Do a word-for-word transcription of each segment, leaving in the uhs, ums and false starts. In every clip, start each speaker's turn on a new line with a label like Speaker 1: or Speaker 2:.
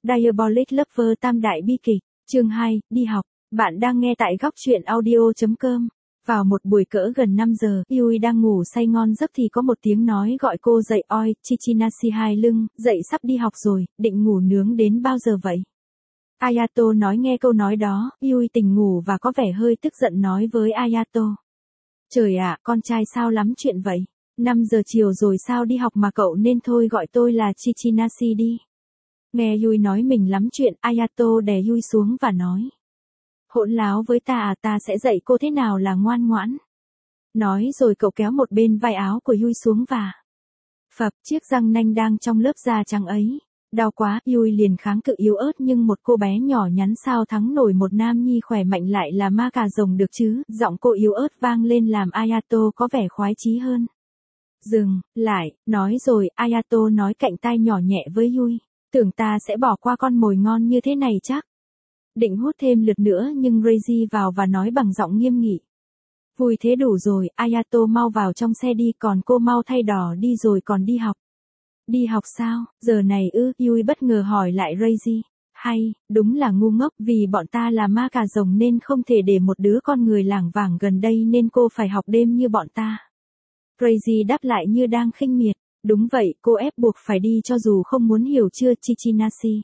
Speaker 1: Diabolic Lover tam đại bi kịch, chương hai, đi học. Bạn đang nghe tại góc truyện audio.com. Vào một buổi cỡ gần năm giờ, Yui đang ngủ say ngon giấc thì có một tiếng nói gọi cô dậy. Oi, Chichinasi hai lưng, dậy sắp đi học rồi, định ngủ nướng đến bao giờ vậy? Ayato nói nghe câu nói đó, Yui tỉnh ngủ và có vẻ hơi tức giận nói với Ayato. Trời ạ, con trai sao lắm chuyện vậy? năm giờ chiều rồi sao đi học mà cậu nên thôi gọi tôi là Chichinasi đi. Nghe Yui nói mình lắm chuyện, Ayato đè Yui xuống và nói. Hỗn láo với ta à, ta sẽ dạy cô thế nào là ngoan ngoãn. Nói rồi cậu kéo một bên vai áo của Yui xuống và phập chiếc răng nanh đang trong lớp da trắng ấy. Đau quá, Yui liền kháng cự yếu ớt nhưng một cô bé nhỏ nhắn sao thắng nổi một nam nhi khỏe mạnh lại là ma cà rồng được chứ. Giọng cô yếu ớt vang lên làm Ayato có vẻ khoái chí hơn. Dừng, lại, nói rồi, Ayato nói cạnh tai nhỏ nhẹ với Yui. Tưởng ta sẽ bỏ qua con mồi ngon như thế này chắc. Định hút thêm lượt nữa nhưng Reiji vào và nói bằng giọng nghiêm nghị. Vui thế đủ rồi, Ayato mau vào trong xe đi, còn cô mau thay đỏ đi rồi còn đi học. Đi học sao, giờ này ư, Yui bất ngờ hỏi lại Reiji. Hay, đúng là ngu ngốc vì bọn ta là ma cà rồng nên không thể để một đứa con người lảng vảng gần đây nên cô phải học đêm như bọn ta. Reiji đáp lại như đang khinh miệt. Đúng vậy, cô ép buộc phải đi cho dù không muốn hiểu chưa Chichinasi.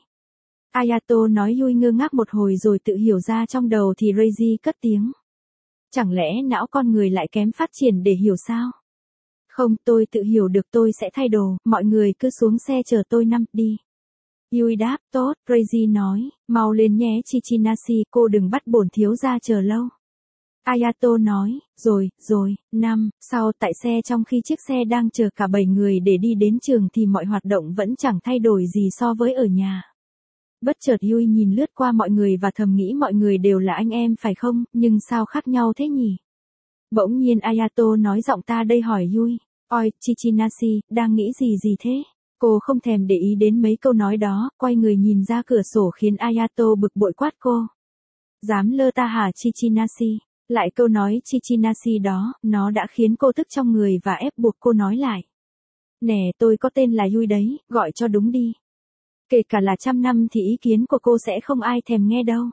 Speaker 1: Ayato nói Yui ngơ ngác một hồi rồi tự hiểu ra trong đầu thì Reiji cất tiếng. Chẳng lẽ não con người lại kém phát triển để hiểu sao? Không, tôi tự hiểu được, tôi sẽ thay đồ, mọi người cứ xuống xe chờ tôi năm, đi. Yui đáp, tốt, Reiji nói, mau lên nhé Chichinasi, cô đừng bắt bổn thiếu gia chờ lâu. Ayato nói, rồi, rồi, năm, sau tại xe trong khi chiếc xe đang chờ cả bảy người để đi đến trường thì mọi hoạt động vẫn chẳng thay đổi gì so với ở nhà. Bất chợt Yui nhìn lướt qua mọi người và thầm nghĩ mọi người đều là anh em phải không, nhưng sao khác nhau thế nhỉ? Bỗng nhiên Ayato nói giọng ta đây hỏi Yui, oi, Chichinasi, đang nghĩ gì gì thế? Cô không thèm để ý đến mấy câu nói đó, quay người nhìn ra cửa sổ khiến Ayato bực bội quát cô. Dám lơ ta hả Chichinasi? Lại câu nói Chichinasi đó, nó đã khiến cô tức trong người và ép buộc cô nói lại. Nè, tôi có tên là Yui đấy, gọi cho đúng đi. Kể cả là trăm năm thì ý kiến của cô sẽ không ai thèm nghe đâu.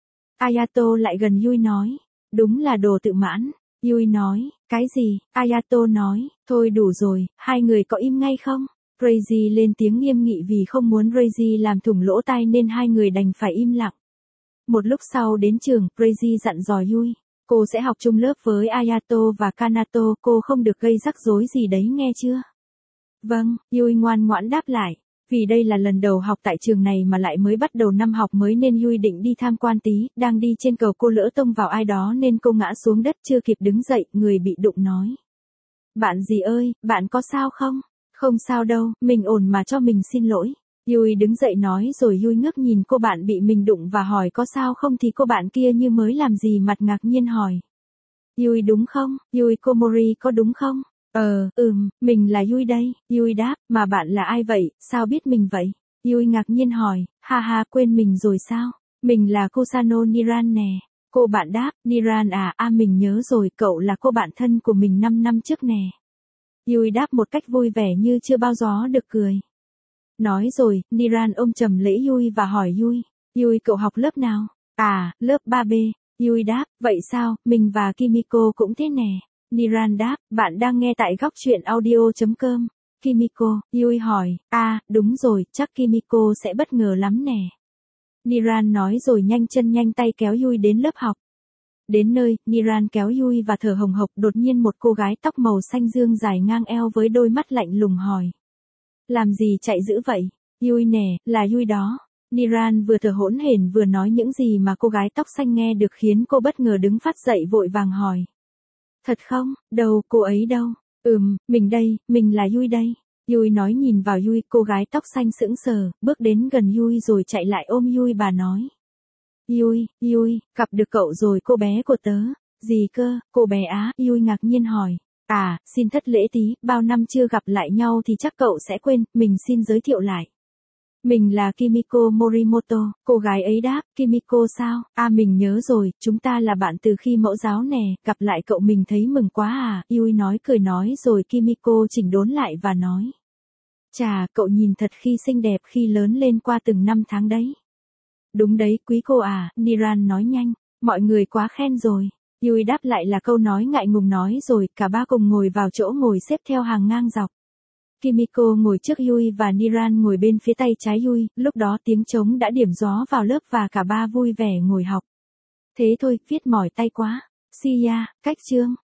Speaker 1: Ayato lại gần Yui nói. Đúng là đồ tự mãn. Yui nói, cái gì? Ayato nói, thôi đủ rồi, hai người có im ngay không? Reiji lên tiếng nghiêm nghị vì không muốn Reiji làm thủng lỗ tai nên hai người đành phải im lặng. Một lúc sau đến trường, Reiji dặn dò Yui. Cô sẽ học chung lớp với Ayato và Kanato, cô không được gây rắc rối gì đấy nghe chưa? Vâng, Yui ngoan ngoãn đáp lại. Vì đây là lần đầu học tại trường này mà lại mới bắt đầu năm học mới nên Yui định đi tham quan tí, đang đi trên cầu cô lỡ tông vào ai đó nên cô ngã xuống đất chưa kịp đứng dậy, người bị đụng nói. Bạn gì ơi, bạn có sao không? Không sao đâu, mình ổn mà cho mình xin lỗi. Yui đứng dậy nói rồi Yui ngước nhìn cô bạn bị mình đụng và hỏi có sao không thì cô bạn kia như mới làm gì mặt ngạc nhiên hỏi. Yui đúng không? Yui Komori có đúng không? Ờ, ừm, mình là Yui đây. Yui đáp, mà bạn là ai vậy, sao biết mình vậy? Yui ngạc nhiên hỏi, ha ha quên mình rồi sao? Mình là Kusano Niran nè. Cô bạn đáp, Niran à, à mình nhớ rồi, cậu là cô bạn thân của mình năm năm trước nè. Yui đáp một cách vui vẻ như chưa bao gió được cười. Nói rồi, Niran ôm chầm lấy Yui và hỏi Yui, Yui cậu học lớp nào? À, lớp ba B. Yui đáp, vậy sao, mình và Kimiko cũng thế nè. Niran đáp, bạn đang nghe tại góc truyện audio.com. Kimiko, Yui hỏi, à, đúng rồi, chắc Kimiko sẽ bất ngờ lắm nè. Niran nói rồi nhanh chân nhanh tay kéo Yui đến lớp học. Đến nơi, Niran kéo Yui và thở hồng hộc, đột nhiên một cô gái tóc màu xanh dương dài ngang eo với đôi mắt lạnh lùng hỏi. Làm gì chạy dữ vậy? Yui nè, là Yui đó. Niran vừa thở hỗn hển vừa nói những gì mà cô gái tóc xanh nghe được khiến cô bất ngờ đứng phát dậy vội vàng hỏi. Thật không? Đâu, cô ấy đâu? Ừm, mình đây, mình là Yui đây. Yui nói nhìn vào Yui, cô gái tóc xanh sững sờ, bước đến gần Yui rồi chạy lại ôm Yui bà nói. Yui, Yui, gặp được cậu rồi cô bé của tớ. Gì cơ, cô bé á? Yui ngạc nhiên hỏi. À, xin thất lễ tí, bao năm chưa gặp lại nhau thì chắc cậu sẽ quên, mình xin giới thiệu lại. Mình là Kimiko Morimoto, cô gái ấy đáp, Kimiko sao? À mình nhớ rồi, chúng ta là bạn từ khi mẫu giáo nè, gặp lại cậu mình thấy mừng quá à, Yui nói cười nói rồi Kimiko chỉnh đốn lại và nói. Chà, cậu nhìn thật khi xinh đẹp khi lớn lên qua từng năm tháng đấy. Đúng đấy, quý cô à, Niran nói nhanh, mọi người quá khen rồi. Yui đáp lại là câu nói ngại ngùng nói rồi, cả ba cùng ngồi vào chỗ ngồi xếp theo hàng ngang dọc. Kimiko ngồi trước Yui và Niran ngồi bên phía tay trái Yui, lúc đó tiếng trống đã điểm gió vào lớp và cả ba vui vẻ ngồi học. Thế thôi, viết mỏi tay quá. See ya, cách chương.